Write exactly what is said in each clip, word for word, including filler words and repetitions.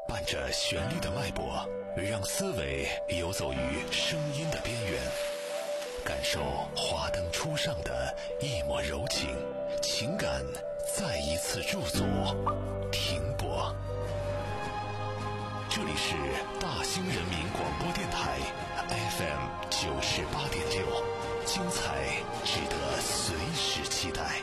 伴着旋律的脉搏，让思维游走于声音的边缘，感受华灯初上的一抹柔情，情感再一次驻足停泊。这里是大兴人民广播电台 F M 九十八点六，精彩值得随时期待。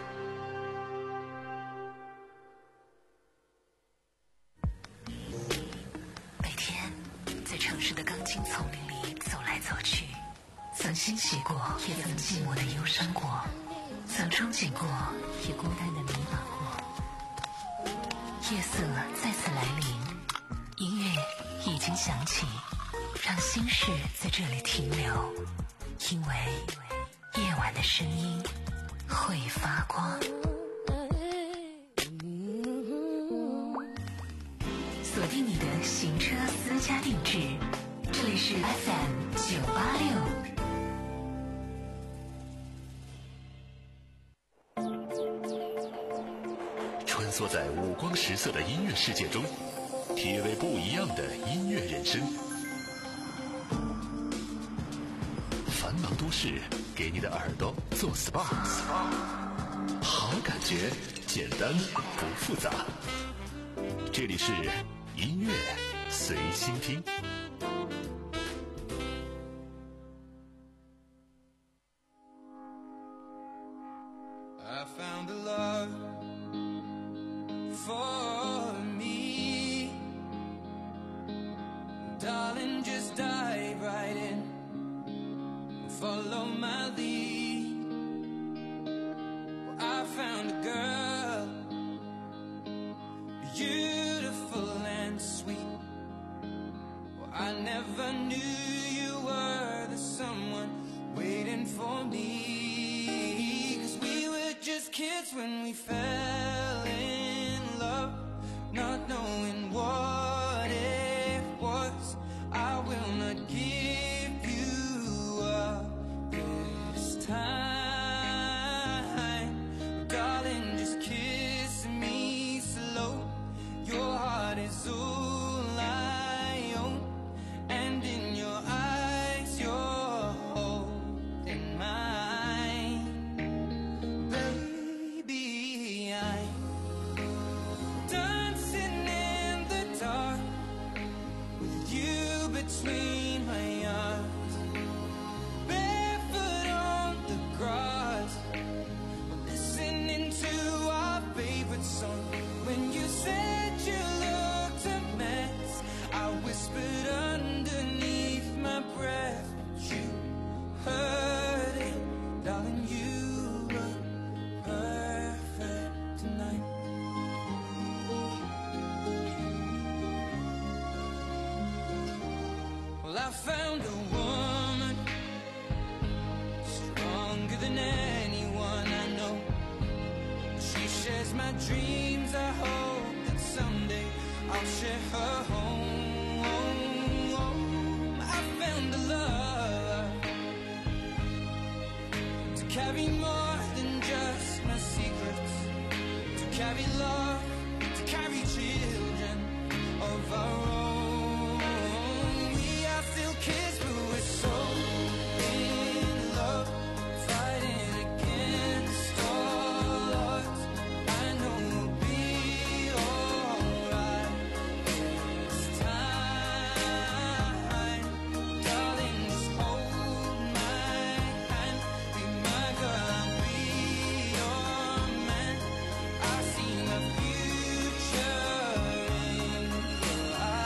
每天在城市的钢筋丛林里走来走去，曾欣喜过，也曾寂寞的忧伤过，曾憧憬过，也孤单的迷茫过。夜色再次来临，音乐已经响起，让心事在这里停留，因为夜晚的声音会发光。锁定你的行车私家定制，这里是 F M 九八六。 穿梭在五光十色的音乐世界中，体味不一样的音乐人生。繁忙都市给你的耳朵做 S P A， 好感觉简单不复杂。这里是音乐随心听。 I found a love for me, darling, just dive right in, follow my lead. Well, I found a girl, beautiful and sweet. Well, I never knew you were the someone waiting for me, 'cause we were just kids when we fell in love, not knowing what it was. I will not give you up this time, darling, just kiss me slow. Your heart is all I own, and in your eyes you're holding mine. Baby, I'm dancing in the dark with you between my arms, barefoot on the grass, listening to our favorite song. When you said you looked a mess, I whispered underneath my breath, but you heard it, darling, you were perfect tonight. Well, I found a woman stronger than anyone I know. She shares my dreams. I hope that someday I'll share her home. I found a love to carry more than just my secrets, to carry love, to carry children of our own. We are still kids, but we're so in love, fighting against all odds. I know we'll be alright this time, darling, just hold my hand, be my girl, I'll be your man. I see my future in your eyes.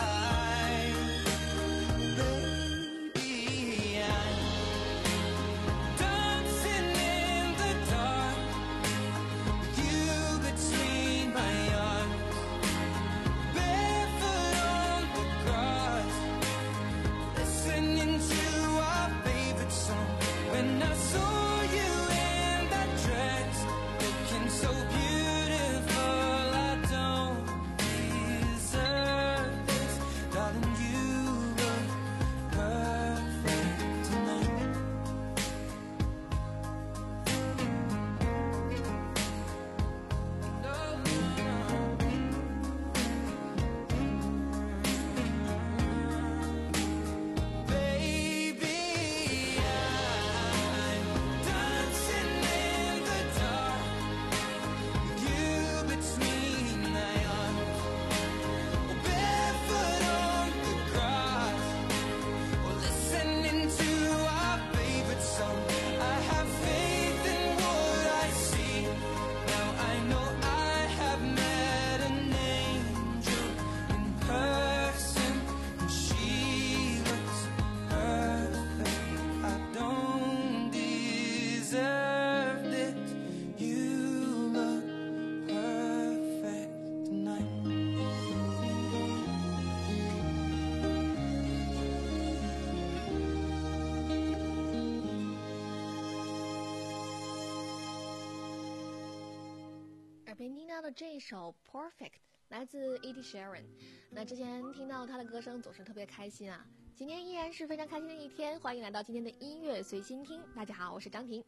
边听到的这一首 Perfect 来自 Ed Sheeran。 那之前听到他的歌声总是特别开心啊，今天依然是非常开心的一天，欢迎来到今天的音乐随心听。大家好，我是张婷。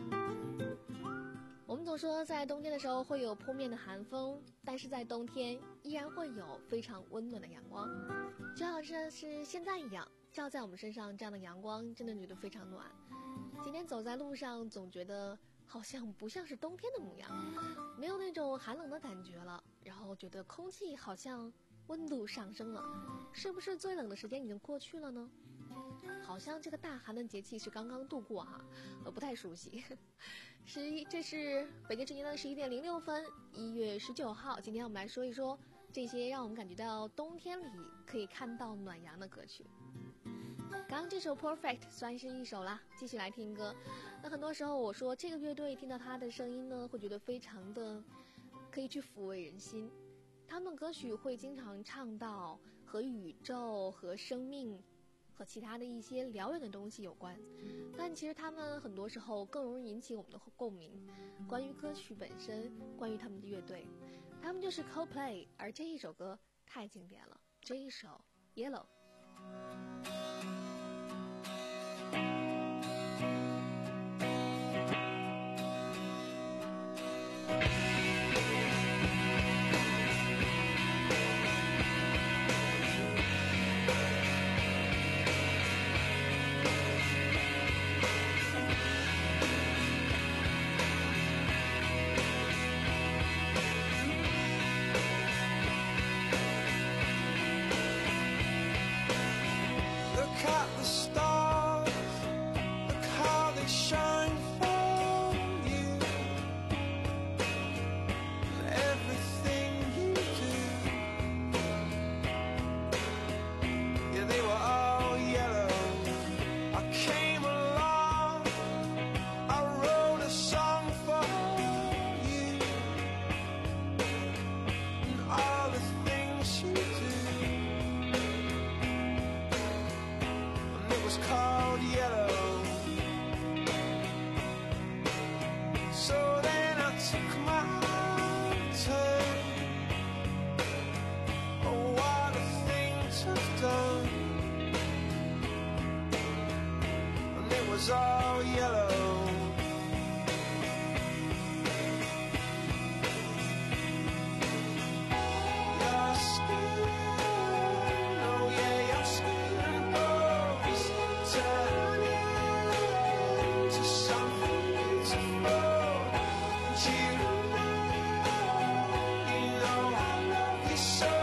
我们总说在冬天的时候会有扑面的寒风，但是在冬天依然会有非常温暖的阳光，就好像是现在一样，照在我们身上，这样的阳光真的觉得非常暖。今天走在路上总觉得好像不像是冬天的模样，没有那种寒冷的感觉了，然后觉得空气好像温度上升了，是不是最冷的时间已经过去了呢？好像这个大寒的节气是刚刚度过哈，我不太熟悉。十一，这是北京时间的十一点零六分，一月十九号。今天我们来说一说这些让我们感觉到冬天里可以看到暖阳的歌曲。刚刚这首 Perfect 算是一首啦，继续来听歌。那很多时候我说这个乐队听到他的声音呢，会觉得非常的可以去抚慰人心。他们歌曲会经常唱到和宇宙和生命和其他的一些辽远的东西有关，但其实他们很多时候更容易引起我们的共鸣。关于歌曲本身，关于他们的乐队，他们就是 Coldplay， 而这一首歌太经典了，这一首 Yellow。 Was all yellow. Your skin, oh yeah, your skin and bones turn into something beautiful. And you know, you know I love you so.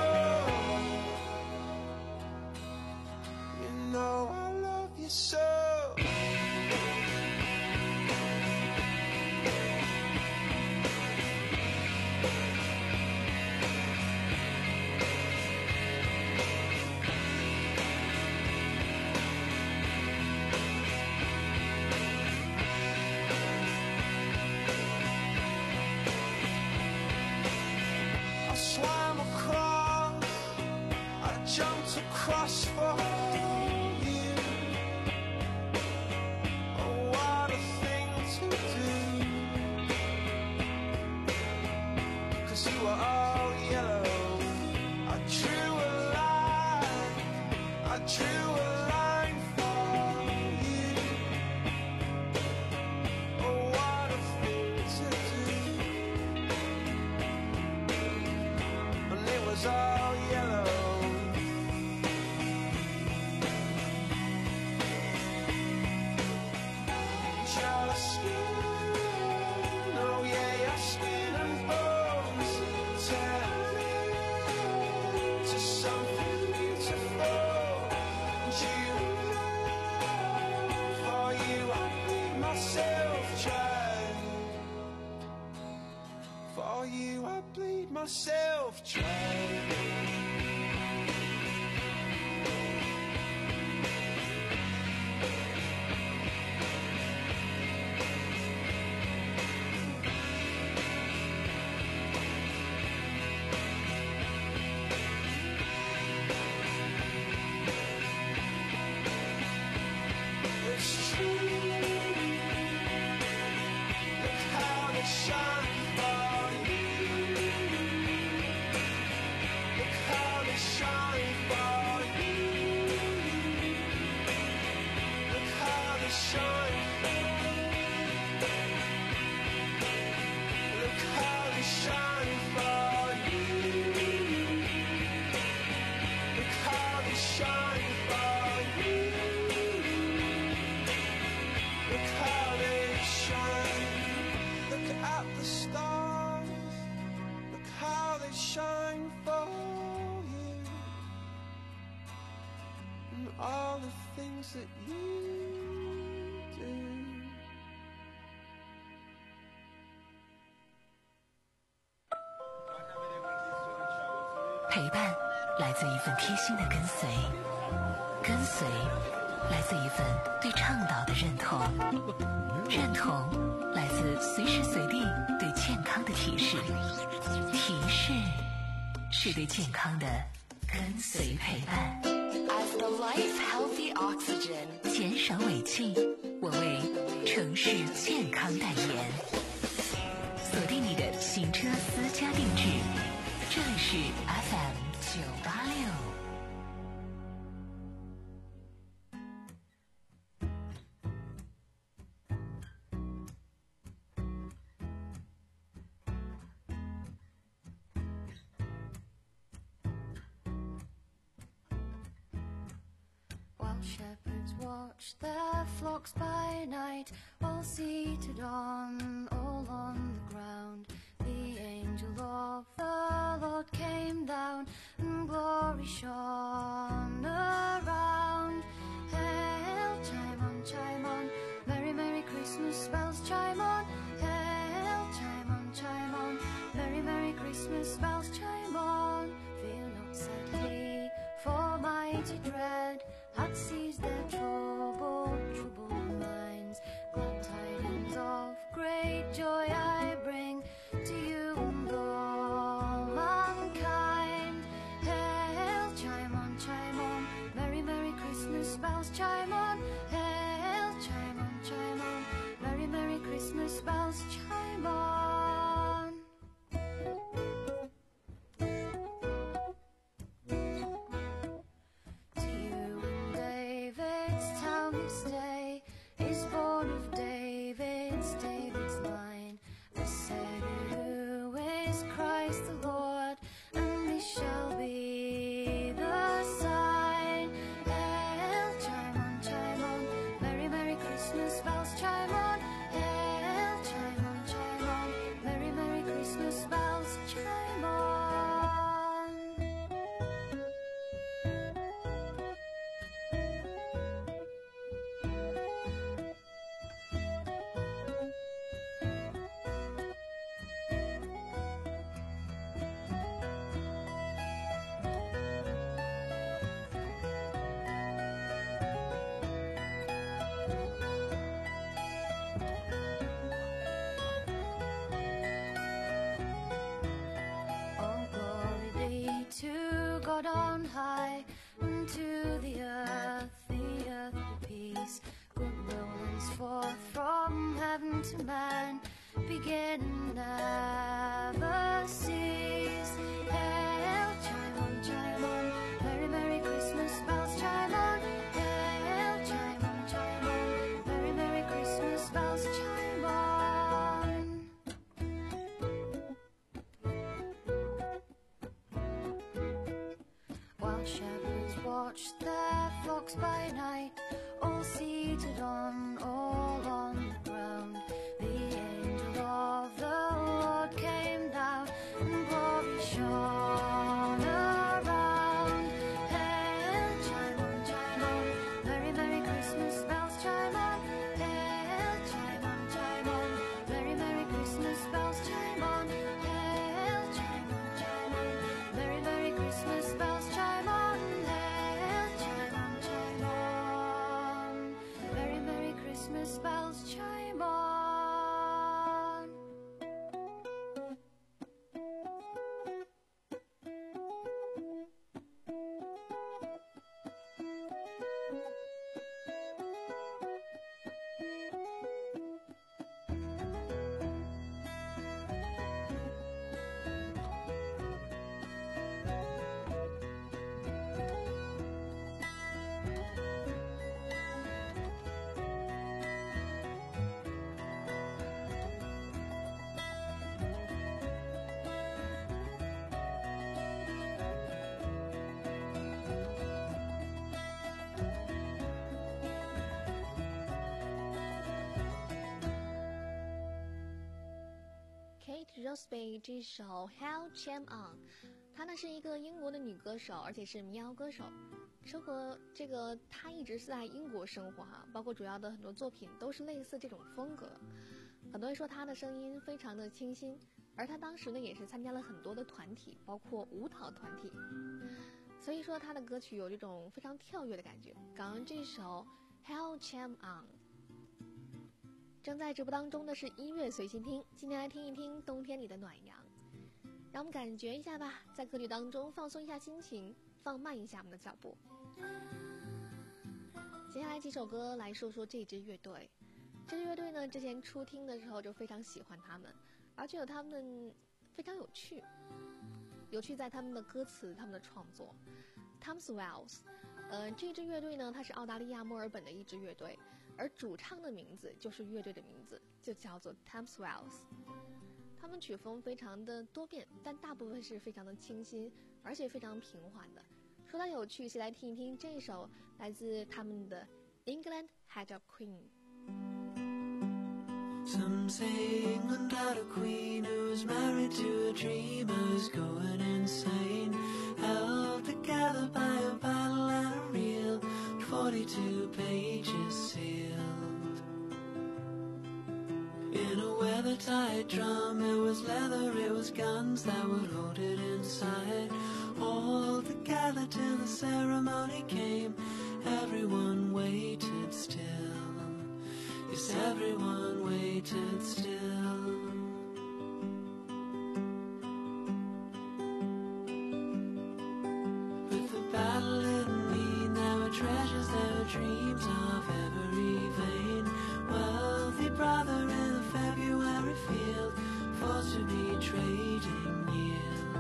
You know I love you so. Across for you. Oh, what a thing to do. 'Cause you were all yellow. I drew a line, I drew a line for you. Oh, what a thing to do. And it was all yellow. Your skin, oh yeah, your skin and bones turn into something beautiful. And you know, for you I bleed myself dry. For you I bleed myself dry. Shine for you. the things that you do. 陪伴来自一份贴心的跟随，跟随来自一份对倡导的认同，认同来自随时随地对健康的提示，提示是对健康的跟随陪伴。As the life healthy oxygen， 减少尾气，我为城市健康代言。锁定你的行车私家定制，这里是 F M 九八六。 Shepherds watch their flocks by night, all seated on, all on the ground. The angel of the Lord came down, and glory shone around. Hail, chime on, chime on, merry, merry Christmas bells chime on. Hail, chime on, chime on, merry, merry Christmas bells chime on. Fear not, said he, for mighty dread hath seized their troubled, troubled minds. Glad tidings of great joy I bring to you and all mankind. Hail, chime on, chime on, merry, merry Christmas bells chime on. Hail, chime on, chime on, merry, merry Christmas bells chime on. Day is born of David's, David's line. The Savior who is Christ the Lord, and this shall be the sign. Hail, chime on, chime on, merry, merry Christmas bells chime on. Hail, chime on, chime on, merry, merry Christmas bells chime on. To God on high, and to the earth, the earth be peace. Goodwill henceforth from heaven to man, begin and never cease. Hail, chime on, chime on, merry, merry Christmas bells chime on. Hail, chime on, chime on, merry, merry Christmas bells chime on. While shepherds watched their flocks by night, all seated on, all on the ground, the angel of the Lord came down, and glory shone around. Hail, chime on, chime on, merry, merry Christmas bells chime on. Hail, chime on, chime on, merry, merry Christmas bells chime on. Hail, chime on, chime on, merry, merry Christmas bells chime on. Hail, chime on, chime on, merry, merry Christmas bells chime on. Crosby 这首 How Jam On， 她呢是一个英国的女歌手，而且是民谣歌手。生活这个她一直是在英国生活哈，包括主要的很多作品都是类似这种风格。很多人说她的声音非常的清新，而她当时呢也是参加了很多的团体，包括舞蹈团体，所以说她的歌曲有这种非常跳跃的感觉。刚刚这首 How Jam On。正在直播当中的是音乐随心听，今天来听一听冬天里的暖阳，让我们感觉一下吧，在歌曲当中放松一下心情，放慢一下我们的脚步。接下来几首歌来说说这支乐队。这支乐队呢，之前初听的时候就非常喜欢他们，而且有他们非常有趣，有趣在他们的歌词，他们的创作。Tom Swells， 呃，这支乐队呢，它是澳大利亚墨尔本的一支乐队。而主唱的名字就是乐队的名字，就叫做 Tom Swells。 他们曲风非常的多变，但大部分是非常的清新，而且非常平缓的。说到有趣，一起来听一听这首来自他们的 England Had a Queen。 Some say England had a queen who was married to a dreamer who's going insane, held together by a battle and a reel, forty-two pages sealed. In a weather-tight drum, it was leather, it was guns that would hold it inside. All together till the ceremony came, everyone waited still. Yes, everyone waited still. With the battle in me, there were treasures, there were dreams of every vein. Wealthy brother in a February field, forced to be trading yield.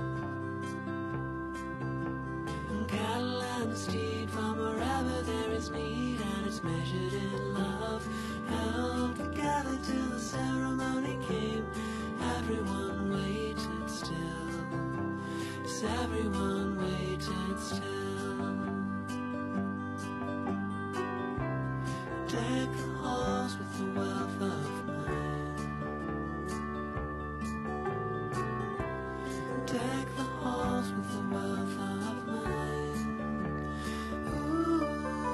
And cattle and steed from wherever there is need, and it's measured in love, held together till the ceremony came. Everyone waited still. Yes, everyone waited still. Deck the halls with the wealth of mine. Deck the halls with the wealth of mine. Ooh.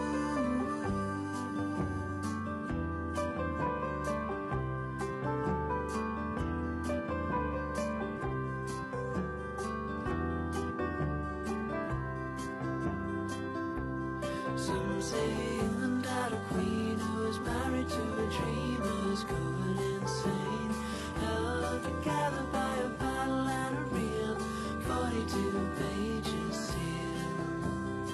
Some say England had a queen who was married to a dreamer who's going insane, held together by a battle and a reel, forty-two pages sealed.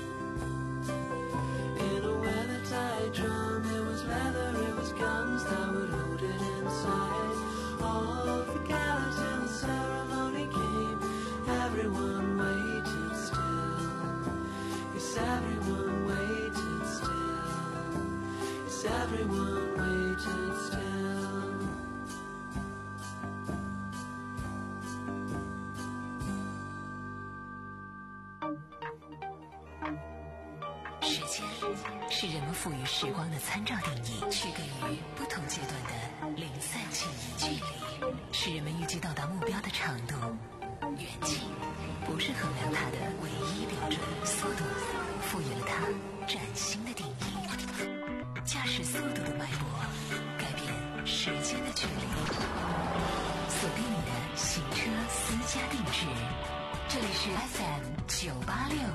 In a weather-tight drum, it was leather, it was guns that would hold it inside. All together till the ceremony came, everyone waited still. Yes, everyone waited still. Yes, everyone waited still. 时间是人们赋予时光的参照定义，区隔于不同阶段的零散记忆距离，是人们预计到达目标的长度。远近不是衡量它的唯一标准，速度赋予了它崭新的定义。驾驶速度的脉搏，改变时间的距离。锁定你的行车私家定制，这里是 F M 九八六。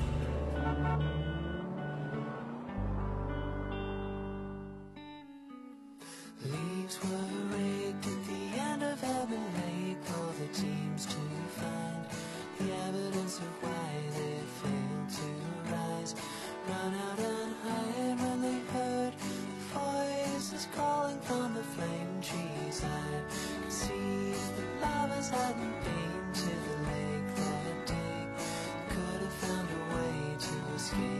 Leaves were raked at the end of Ebon Lake, all the teams to find the evidence of why they failed to rise. Run out and hide when they heard voices calling from the flame trees. I could see the lovers hadn't been to the lake that day, could have found a way to escape.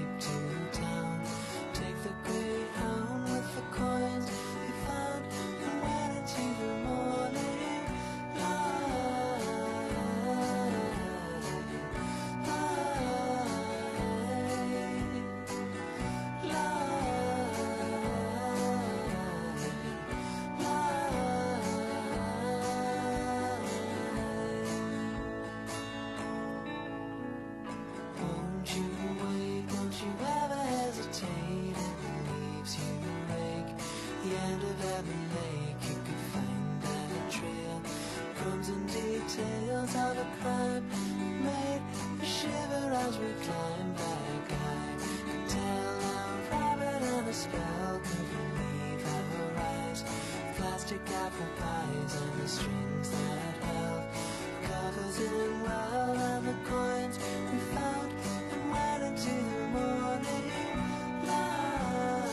of Evan Lake, you could find that a trail. Crumbs and details of a crime made a shiver as we climbed back. I could tell how rabbit and a spell could leave our eyes. Plastic apple pies and the strings that held covers in well, and the coins we found and went into the morning light.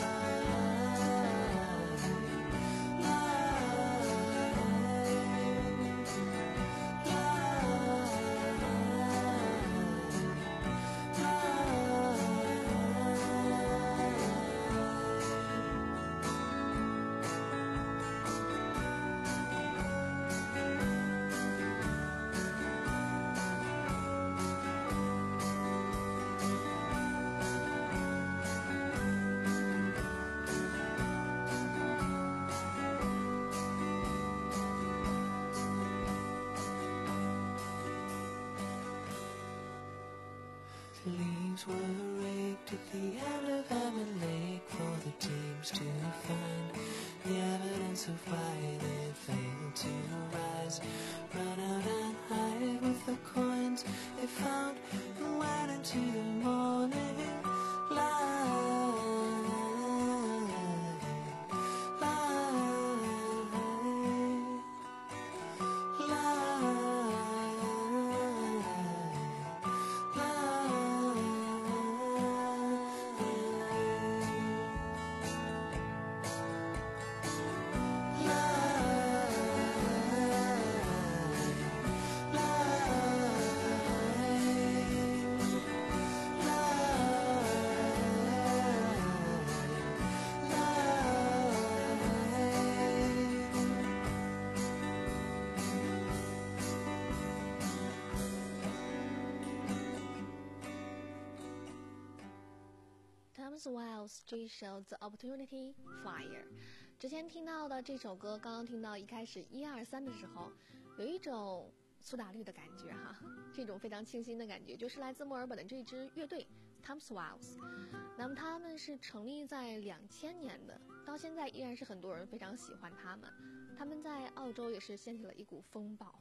Leaves were raked at the end of Hammond Lake for the teams to find the evidence of why they failed to rise. Run out and hide with the coins they found and went into the morning light. Thomas Wells 这一首 The Opportunity Flyer， 之前听到的这首歌，刚刚听到一开始一二三的时候，有一种苏打绿的感觉哈，这种非常清新的感觉，就是来自墨尔本的这支乐队 Thomas Wells。那么他们是成立在两千年的，到现在依然是很多人非常喜欢他们。他们在澳洲也是掀起了一股风暴。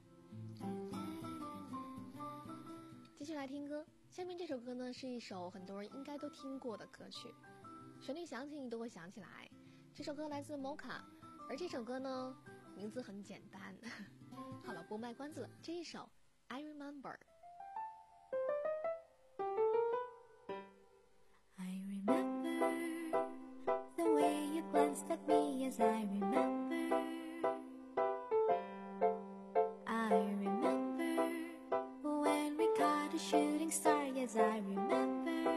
继续来听歌，下面这首歌呢是一首很多人应该都听过的歌曲，旋律响起你都会想起来。这首歌来自 Mocha， 而这首歌呢名字很简单。好了，不卖关子了，这一首 I Remember。 I remember the way you glanced at me as I remember. I remember when we caught a shooting star, yes I remember.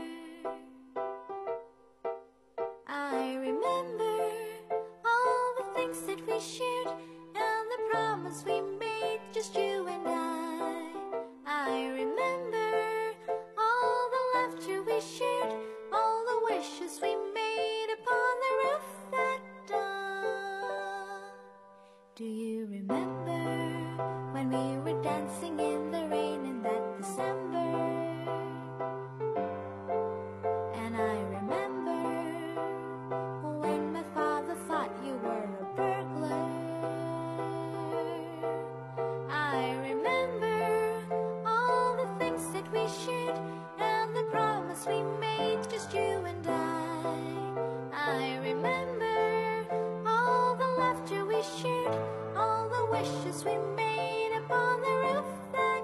I remember all the things that we shared and the promise we made, just you and I. I remember all the laughter we shared, all the wishes we made upon the roof that dawn. Do you remember when we were dancing in the rain in that December? And I remember when my father thought you were a burglar. I remember all the things that we shared and the promise we made, just you and I. I remember all the laughter we shared, all the wishes we made upon the roof that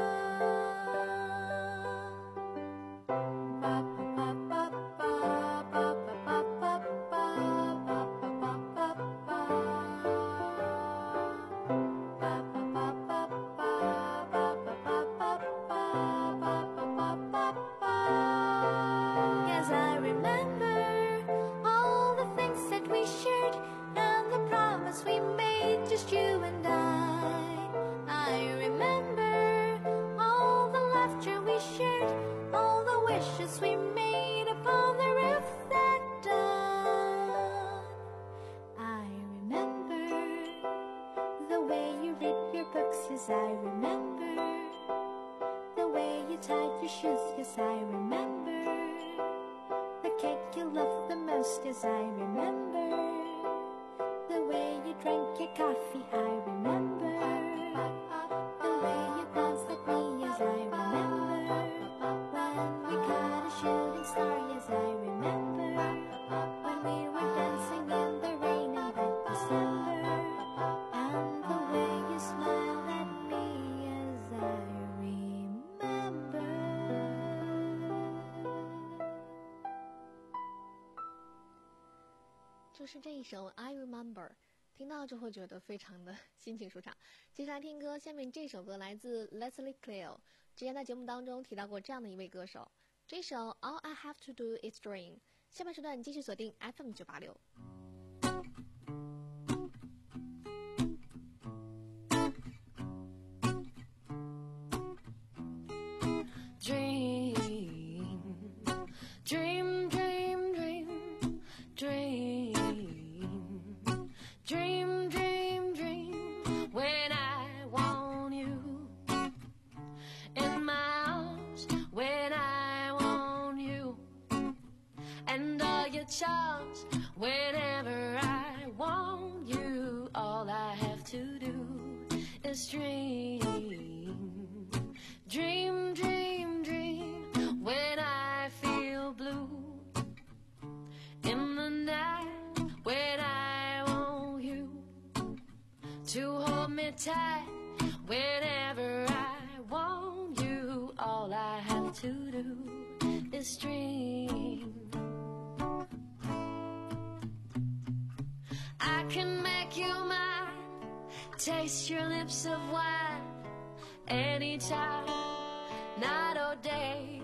dawn. Yes, I remember all the things that we shared and the promise we made, just you and I. I remember all the laughter we shared, all the wishes we made upon the roof that dawn. I remember the way you read your books, yes I remember. The way you tied your shoes, yes I remember. The cake you loved the most, yes I remember. The 就是这一首 I Remember， 听到就会觉得非常的心情舒畅。接下来听歌，下面这首歌来自 Leslie Cleo， 之前在节目当中提到过这样的一位歌手，这首 All I Have to Do Is Dream。 下半时段继续锁定 F M 九八六。 Dream, dream, dream, dream, dream, dream, dream. When I want you in my arms, when I want you, and all your charms. Whenever I want you, all I have to do is dream, dream, dream, dream. When I feel blue in the night, when I want you to hold me tight, whenever I want you, all I have to do is dream. I can make you mine, taste your lips of wine, anytime, night or day.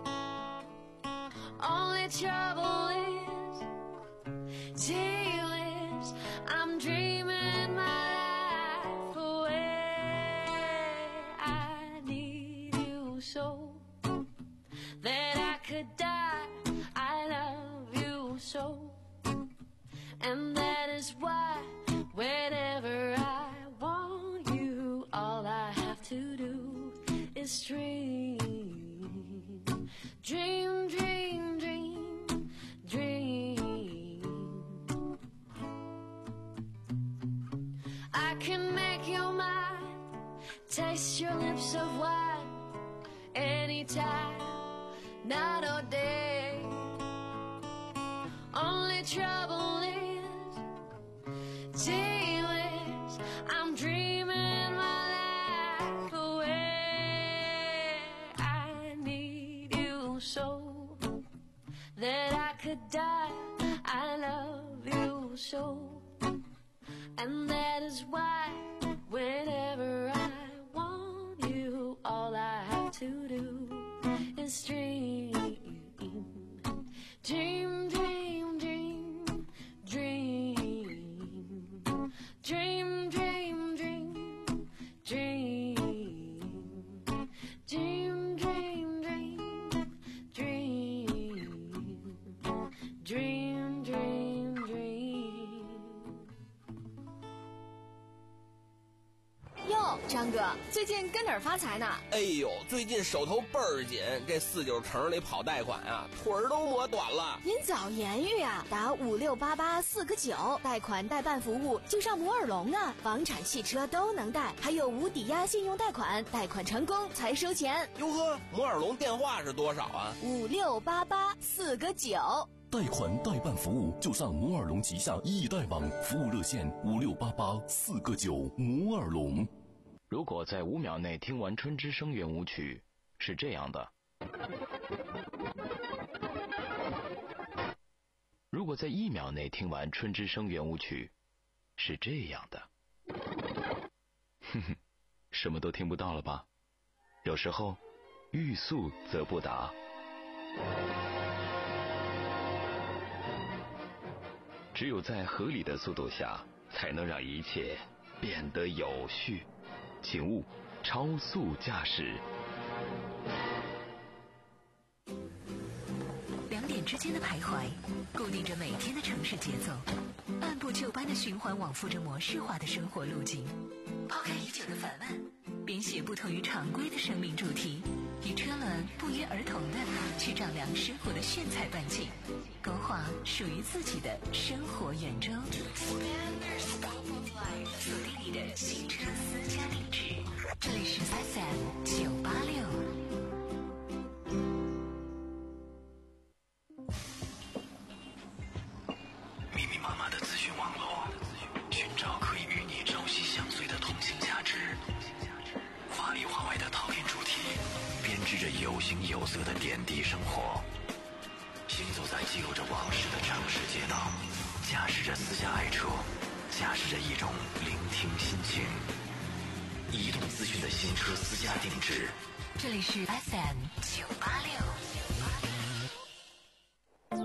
Only trouble is, till is, I'm dreaming my life away. I need you so that I could die. I love you so, and that is why whenever I want you, all I have to do is dream. Dream, dream, dream, dream. I can make you mine, taste your lips of wine, anytime, night or day. Only trouble is, till is, I'm dreaming my life away. I need you so that I could die. I love you so, and that is why whenever I want you, all I have to do is dream. Dream, dream, dream, dream. Dream, dream, dream, dream. Dream, dream, dream, dream. Dream, dream, dream. 哟，张哥，最近跟哪儿发财呢？ 哎呦，最近手头倍儿紧，这四九城里跑贷款啊，腿儿都磨短了。 您早言语啊，打五六八八四个九，贷款代办服务就上摩尔龙啊，房产、汽车都能贷，还有无抵押信用贷款，贷款成功才收钱。 哟呵，摩尔龙电话是多少啊？ 五六八八四个九。 贷款代办服务就上摩尔龙旗下易贷网，服务热线五六八八四个九。摩尔龙。 如果在五秒内听完春之声圆舞曲，是这样的；如果在一秒内听完春之声圆舞曲，是这样的。哼哼，什么都听不到了吧？有时候，欲速则不达。只有在合理的速度下，才能让一切变得有序。请勿超速驾驶。 两点之间的徘徊，固定着每天的城市节奏，按部就班的循环往复着模式化的生活路径。抛开已久的烦闷，编写不同于常规的生命主题，与车轮不约而同的去丈量生活的炫彩半径，勾画属于自己的生活圆周。锁定你的新车私家地址，这里是 F M 九八六。 密密麻麻的资讯网络，寻找可以与你朝夕相随的同性价值。话里话外的讨厌主题，编织着有形有色的点滴生活。 行走在记录着往事的城市街道，驾驶着私家爱车，驾驶着一种聆听心情。移动资讯的新车私家定制， 这里是 F M 九八六。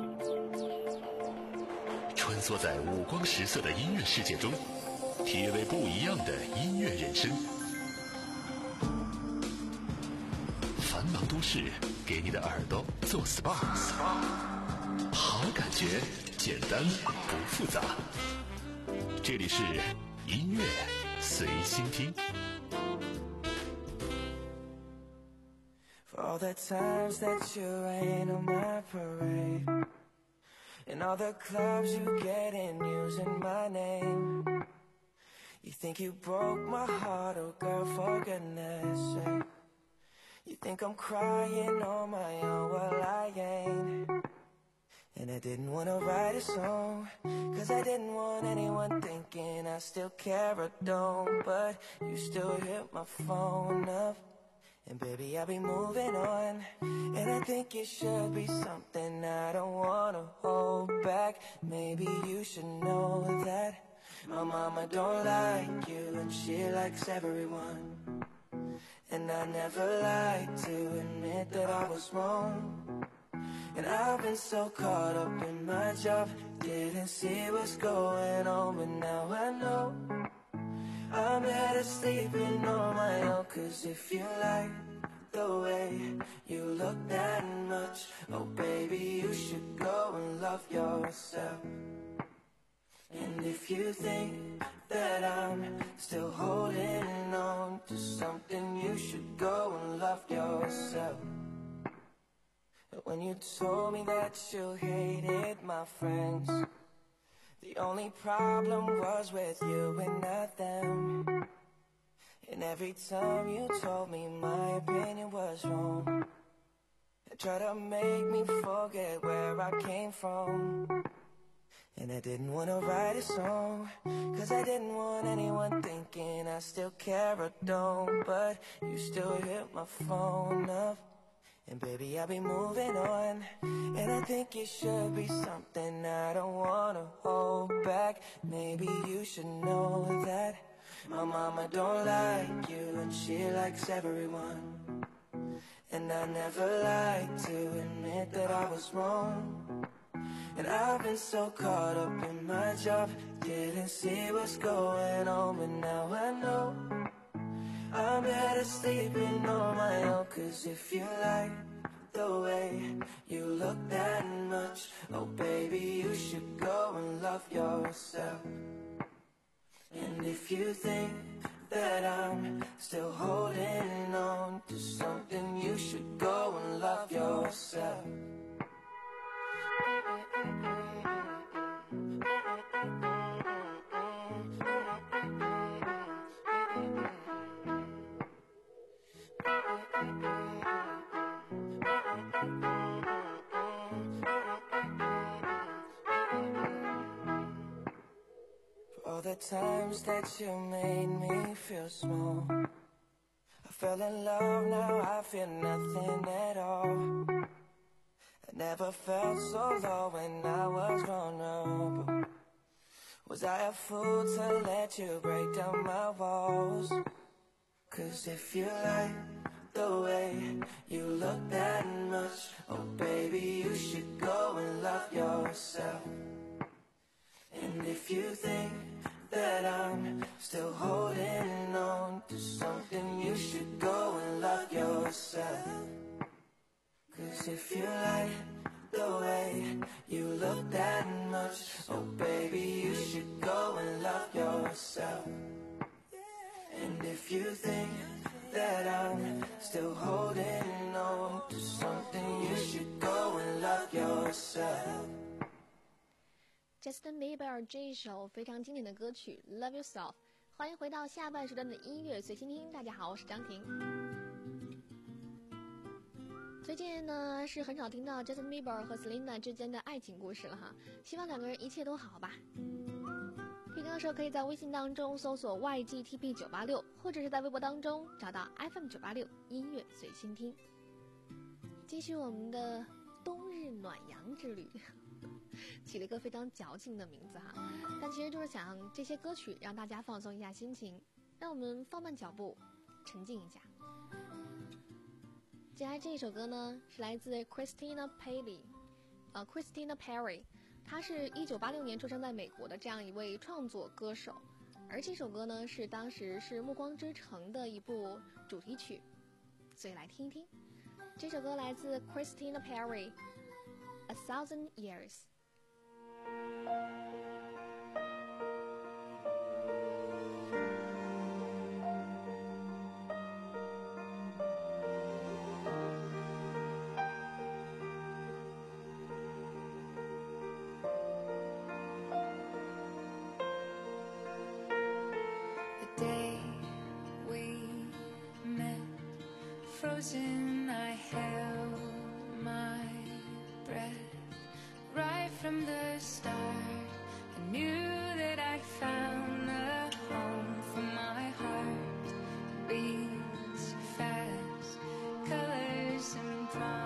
穿梭在五光十色的音乐世界中，体味不一样的音乐人生。繁忙都市给你的耳朵做 S P A， 好感觉简单不复杂。这里是音乐随心听。 For all the times that you rain on my parade, and all the clubs you get in using my name. You think you broke my heart, oh girl, for goodness sake. You think I'm crying on my own, well I ain't. And I didn't want to write a song, cause I didn't want anyone thinking I still care or don't. But you still hit my phone up, and baby I'll be moving on. And I think it should be something I don't want to hold back. Maybe you should know that my mama don't like you, and she likes everyone. And I never like to admit that I was wrong. And I've been so caught up in my job, didn't see what's going on. But now I know I'm better sleeping on my own. Cause if you like the way you look that much, oh baby, you should go and love yourself. And if you think that I'm still holding on to something, you should go and love yourself. When you told me that you hated my friends, the only problem was with you and not them. And every time you told me my opinion was wrong, you tried to make me forget where I came from. And I didn't want to write a song, cause I didn't want anyone thinking I still care or don't. But you still hit my phone up, and baby I'll be moving on. And I think it should be something I don't want to hold back. Maybe you should know that my mama don't like you, and she likes everyone. And I never like to admit that I was wrong. And I've been so caught up in my job, didn't see what's going on. But now I know I'm better sleeping on my own. Cause if you like the way you look that much, oh baby, you should go and love yourself. And if you think that I'm still holding on to something, you should go and love yourself. For all the times that you made me feel small, I fell in love, now I feel nothing at all. I never felt so low when I was vulnerable. Was I a fool to let you break down my walls? Cause if you like the way you look that much, oh baby, you should go and love yourself. And if you think that I'm still holding on to something, you should go and love yourself. Cause if you like the way you look that much, oh baby, you should go and love yourself. And if you think that I'm still holding on to something, you should go and love yourself. Justin Bieber 这一首非常经典的歌曲 Love Yourself。 欢迎回到下半时段的音乐随心听，大家好，我是张婷。最近呢是很少听到 Justin Bieber 和 Selena 之间的爱情故事了哈，希望两个人一切都好吧。听歌的时候可以在微信当中搜索 Y G T P 九八六， 或者是在微博当中找到 F M 九八六音乐随心听。继续我们的冬日暖阳之旅，起了一个非常矫情的名字哈，但其实就是想让这些歌曲让大家放松一下心情，让我们放慢脚步，沉静一下。接下来这一首歌呢，是来自 Christina Perri， 呃 Christina Perri， 她是一九八六年出生在美国的这样一位创作歌手，而这首歌呢是当时是《暮光之城》的一部主题曲，所以来听一听。这首歌来自 Christina Perri， A Thousand Years。 Frozen, I held my breath right from the start. I knew that I found a home for my heart. Beats fast, colors and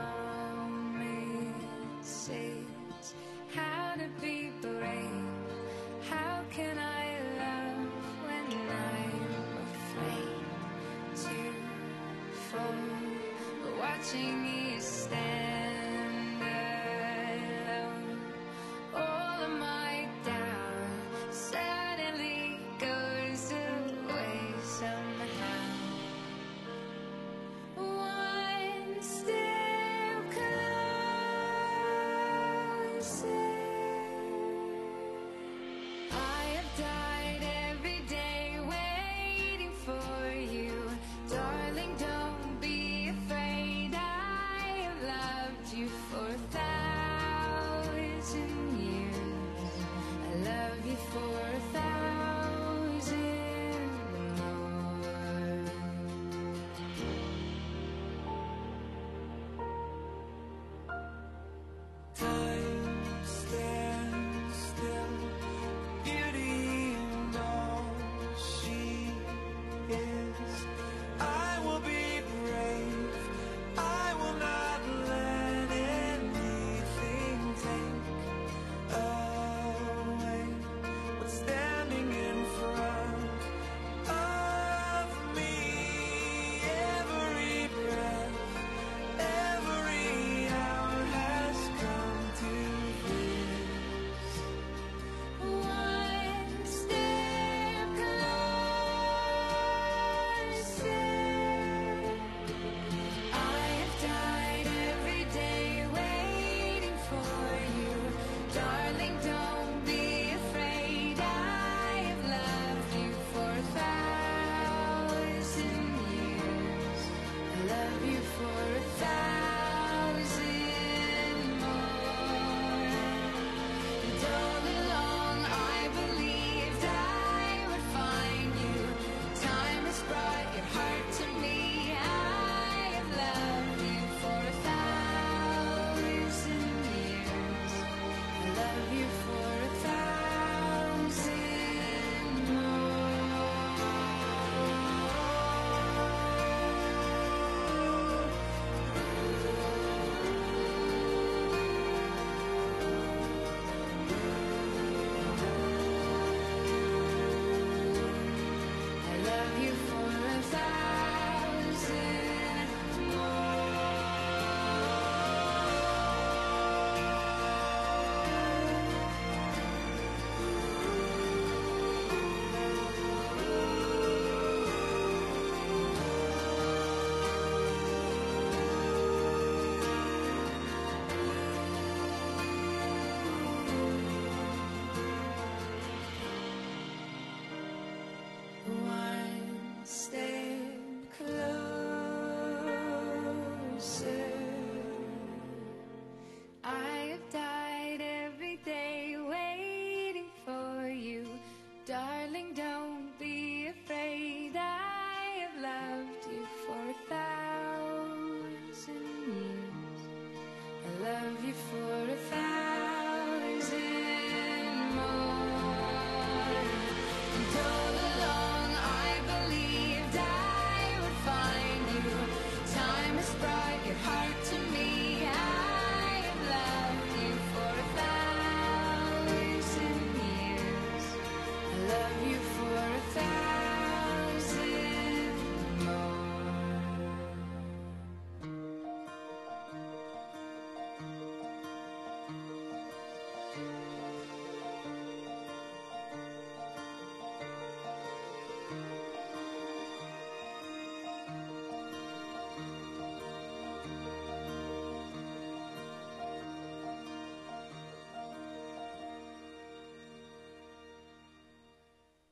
promises. How to be brave? How can I love when I'm afraid to fall? Watching you stand alone, all of my doubt suddenly goes away somehow. One step closer. I have died every day waiting for you, darling. Don't be afraid. I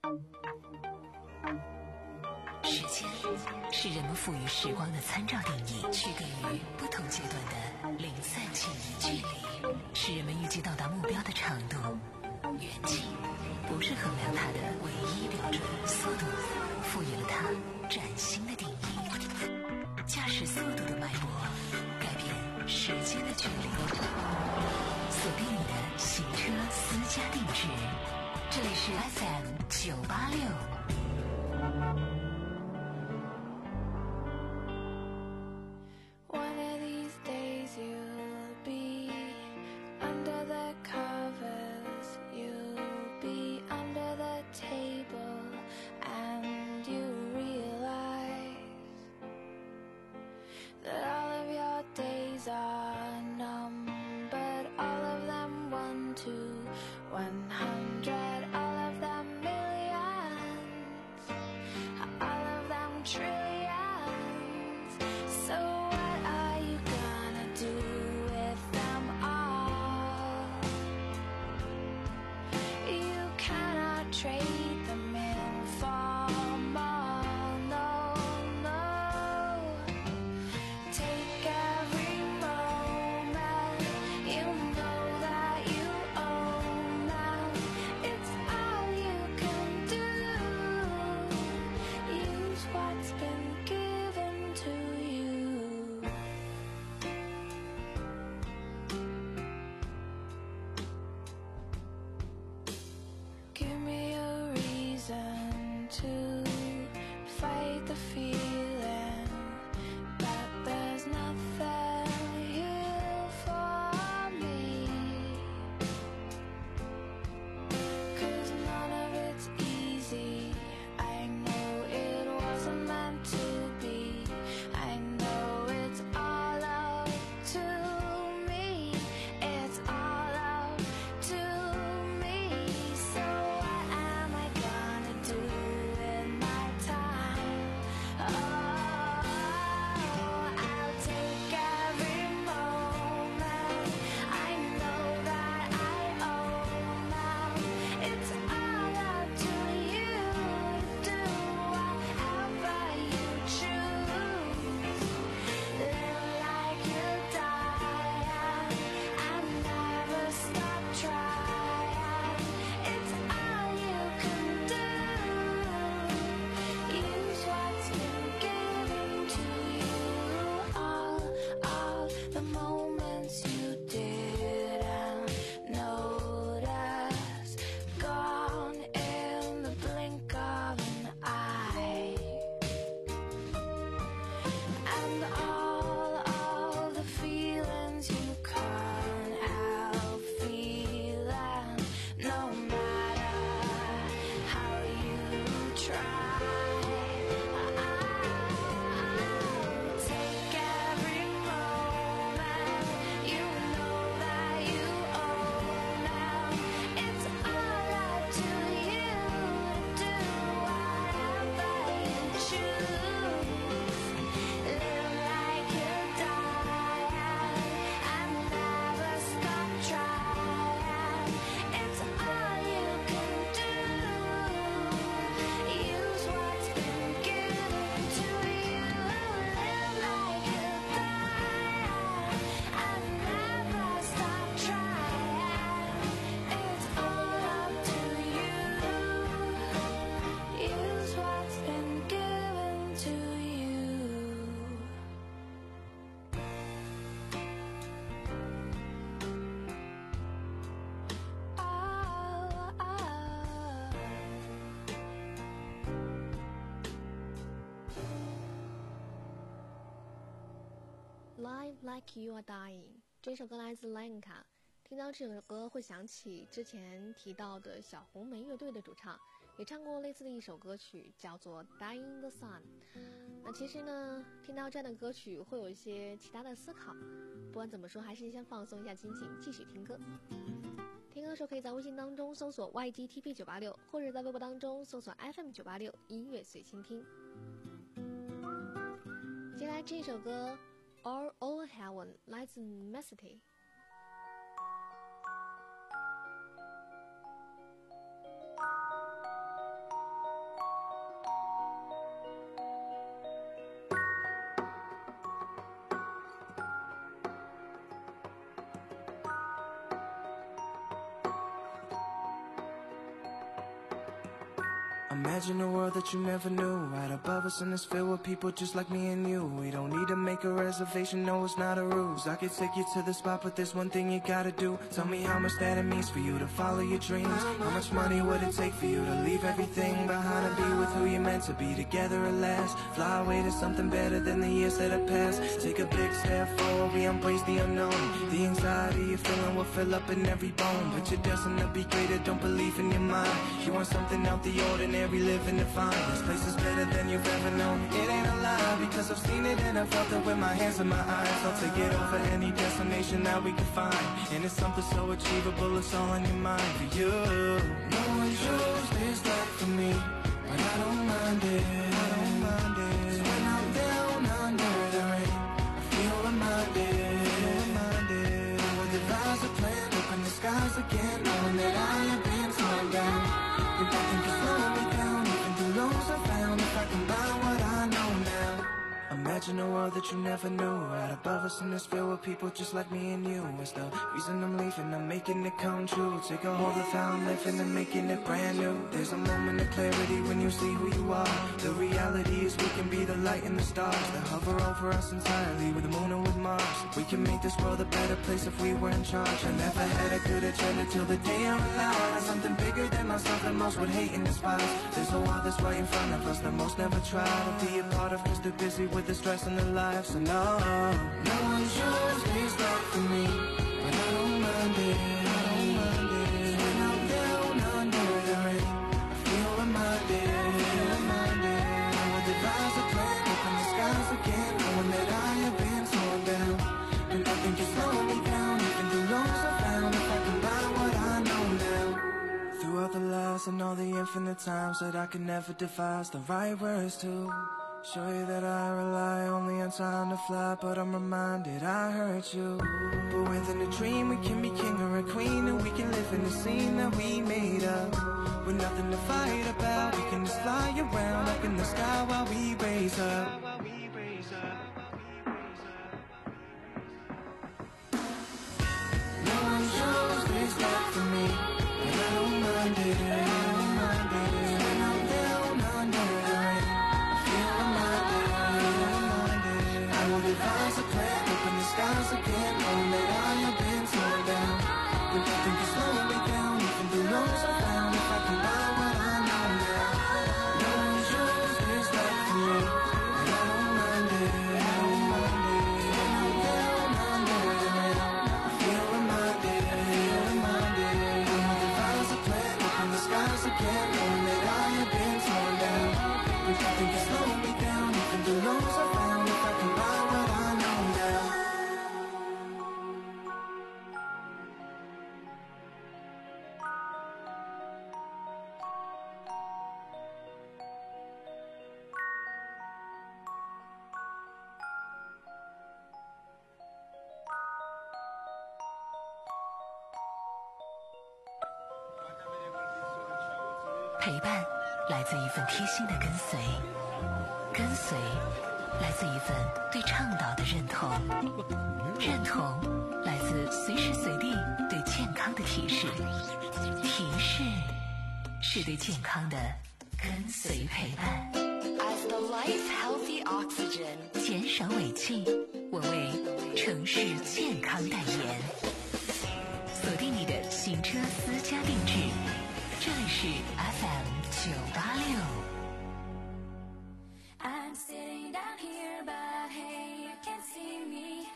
时间是人们赋予时光的参照定义，区隔于不同阶段的零散迁移距离，是人们预计到达目标的长度。远近不是衡量它的唯一标准，速度赋予了它崭新的定义。驾驶速度的脉搏改变时间的距离，锁定你的行车私家定制。这里是 F M 九八六。 Live Like You Are Dying 这首歌来自 Lenka， 听到这首歌会想起之前提到的小红莓乐队的主唱也唱过类似的一首歌曲，叫做 Dying the Sun。 那其实呢，听到这样的歌曲会有一些其他的思考，不管怎么说还是先放松一下心情，继续听歌。听歌的时候可以在微信当中搜索 Y G T P 九八六， 或者在微博当中搜索 F M 九八六 音乐随心听。接下来这首歌 All Over Heaven 来自 Messity。 Imagine a world that you never knew. Right above us and it's filled with people just like me and you. We don't need to make a reservation, no it's not a ruse. I could take you to the spot, but there's one thing you gotta do. Tell me how much that it means for you to follow your dreams. How much money would it take for you to leave everything behind and be with who you're meant to be together at last? Fly away to something better than the years that have passed. Take a big step forward, we embrace the unknown. The anxiety you're feeling will fill up in every bone. But you're destined to be greater, don't believe in your mind. You want something out the ordinary, living divine. This place is better than you've ever known. It ain't a lie, because I've seen it and I felt it with my hands in my eyes. I'll take it over any destination that we can find. And it's something so achievable, it's all in your mind for you. No one chose this life for me, but I don't mind it. I don't mind it. 'Cause when I'm down under the rain, I feel reminded. reminded. I will devise a plan, open the skies again, knowing that I have been torn down. But nothing can slow me down, even through lows I found. If I combine what I know now. Imagine a world that you never knew. Right above us and it's filled with people just like me and you. It's the reason I'm leaving, I'm making it come true. Take a hold of how I'm living and making it brand new. There's a moment of clarity when you see who you are. The reality is we can be the light and the stars that hover over us entirely, with the moon and with Mars. We can make this world a better place if we were in charge. I never had a good agenda till the day I realized something bigger than myself that most would hate and despise. There's a wall that's right in front of us that most never try to be a part of, cause they're busy with the stress in their lives. So no, no one chose this life for me, but I don't mind it. I don't mind it. When I'm down under the rain, I feel reminded. reminded. I will devise a plan, open the skies again, knowing that I have been torn down. And nothing can slow me down, even the lows I found. If I combine what I know now. Throughout the lies and all the infinite times that I could never devise the right words to show you that I rely only on time to fly, but I'm reminded I hurt you. But within a dream we can be king or a queen, and we can live in the scene that we made up. With nothing to fight about, we can just fly around up in the sky while we raise up. No one chose this life for me, and I don't mind it. I don't mind it. When I'm down under the rain, I will devise a plan, open the skies again, knowing that I have been torn down. But nothing can slow me down, even the lows I found. If I can buy what I know now. No one chose this life for me, and I don't mind it. I don't mind it. When I'm down under the rain, I feel reminded. I feel reminded. I will devise a plan, open the skies again, knowing that I have been torn down. But nothing can slow me down, even the lows I found. If I can buy what I know now. 陪伴来自一份贴心的跟随，跟随来自一份对倡导的认同，认同来自随时随地对健康的提示，提示是对健康的跟随陪伴。As the life healthy oxygen， 减少尾气，我为城市健康代言。锁定你的行车私家定制，这里是 F M 九八六。 I'm sitting down here, but hey, you can't see me.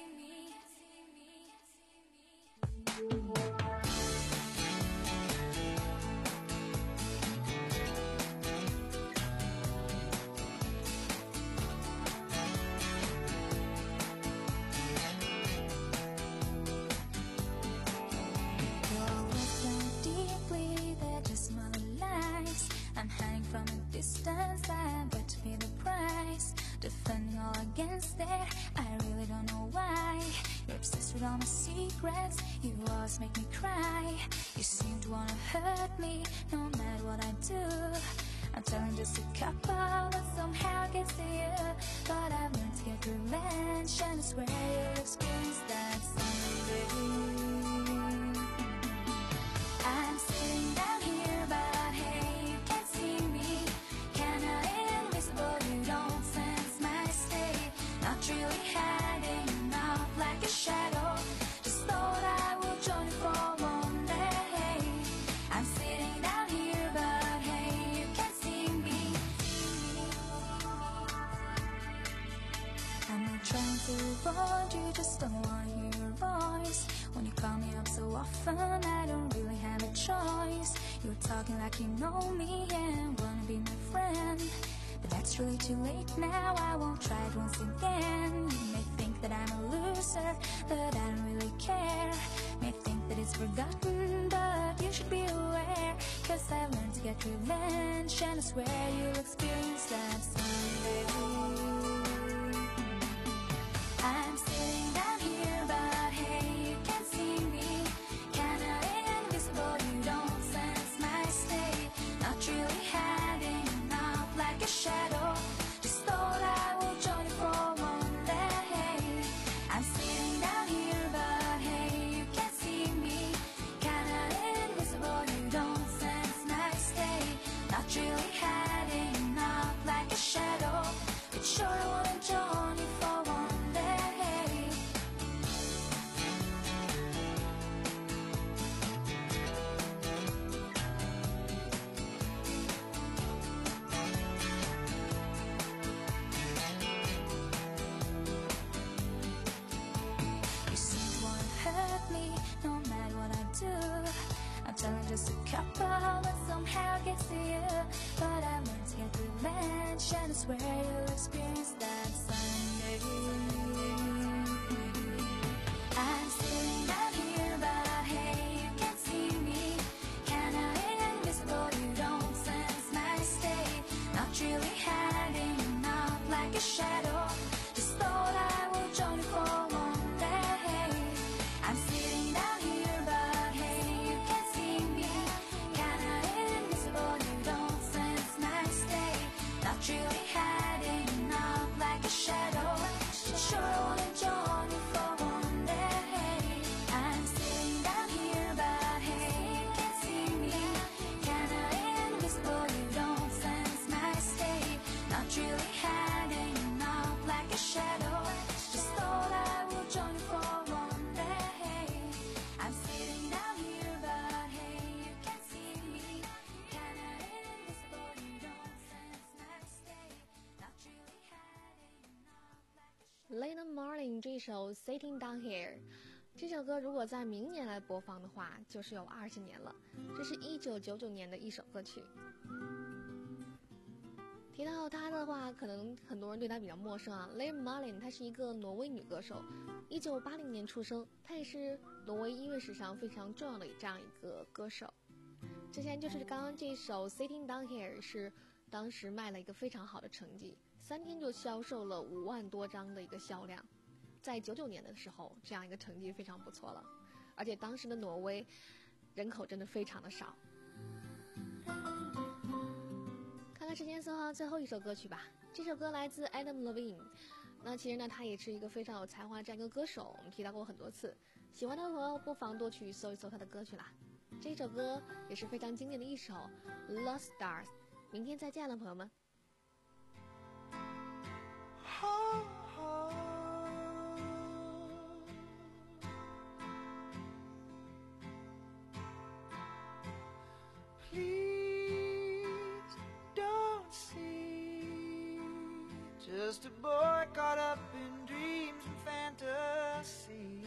I'm hanging from a distance, I bet to pay the price. Defending all against it, I really don't know why. You're obsessed with all my secrets, you always make me cry. You seem to wanna hurt me, no matter what I do. I'm telling just a couple, but somehow gets to you. But I've learned to get revenge, and I swear you'll experience that someday. I'm sitting down here, but hey, you can't see me. want you, just don't want to hear your voice. When you call me up so often, I don't really have a choice. You're talking like you know me and wanna be my friend, but that's really too late now. I won't try it once again. You may think that I'm a loser, but I don't really care. May think that it's forgotten, but you should be aware, 'cause I've learned to get revenge, and I swear you'll experience that someday. I'm sitting down here, but hey, you can't see me. Kinda invisible, you don't sense my state. Not really hiding, not like a shadow. Just thought I would join you for one day. I'm sitting down here, but hey, you can't see me. Kinda invisible, you don't sense my state. Not really hiding, not like a shadow. But sure I wanna join you for one day. You seem to wanna hurt me, no matter what I do. I'm telling just a couple, but somehow gets to you. But I learned to get revenge, and I swear you'll experience that someday. I'm sitting down here, but hey, you can't see me. Kinda invisible, you don't sense my state. Not really hiding, not like a shadow. Just thought I would join you for one day. I'm sitting down here, but hey, you can't see me. Kinda invisible, you don't sense my state. Not really hiding, not like a shadow. Sure I wanna join you for one day. I'm sitting down here, but hey, you can't see me. Kinda invisible, you don't sense my state. Not really hiding, not like a shadow. Just thought I would join you for one day. I'm sitting down here, but hey, you can't see me. Kinda invisible, you don't sense my state. Not really hiding, not like a shadow. Lena Marlin 这首 Sitting Down Here， 这首歌如果在明年来播放的话，就是有二十年了。这是一九九九年的一首歌曲。提到她的话，可能很多人对她比较陌生啊。Lena Marlin 她是一个挪威女歌手，一九八零年出生，她也是挪威音乐史上非常重要的这样一个歌手。之前就是刚刚这首 Sitting Down Here 是当时卖了一个非常好的成绩，三天就销售了五万多张的一个销量，在九九年的时候，这样一个成绩非常不错了。而且当时的挪威人口真的非常的少。看看时间色号，最后一首歌曲吧。这首歌来自 Adam Levine。那其实呢，他也是一个非常有才华的这样一个歌手，我们提到过很多次。喜欢他的朋友不妨多去搜一搜他的歌曲啦。这首歌也是非常经典的一首 Lost Stars。明天再见了，朋友们。 Please don't see just a boy caught up in dreams and fantasies.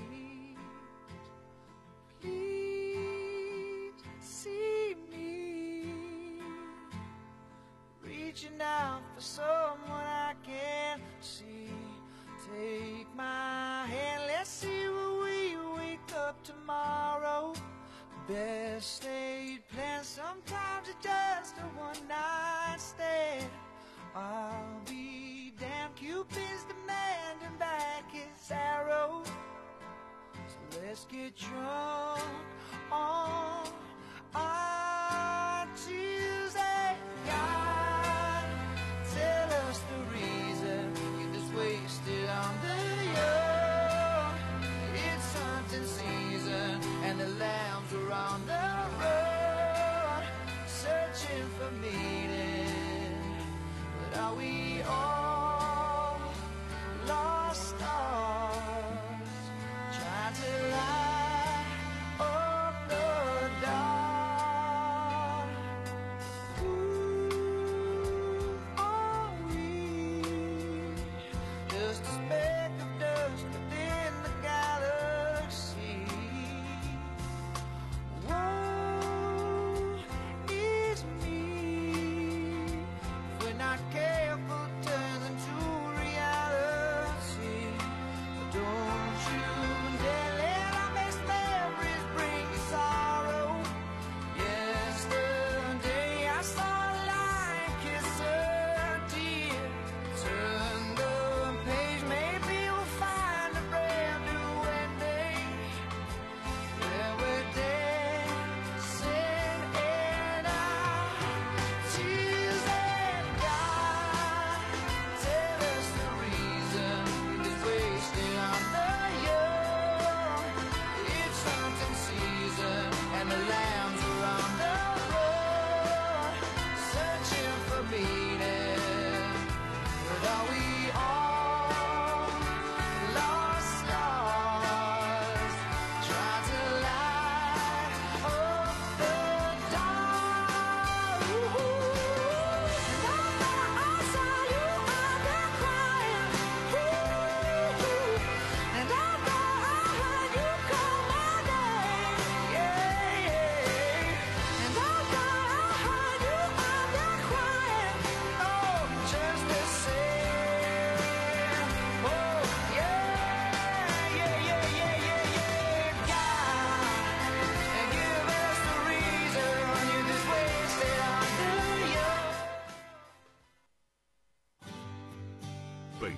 Please see me reaching out for someone I can't see. Take my hand, let's see where we wake up tomorrow. Best laid plans, sometimes it's just a one night stand. I'll be damned, Cupid's demanding back his arrow. So let's get drunk on our Tuesday. God, tell us the reason get this wasted on the young. It's hunting season and the lambs are on the run, searching for meaning. But are we all lost stars, trying to light up the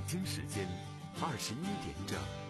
京时间二十一点整。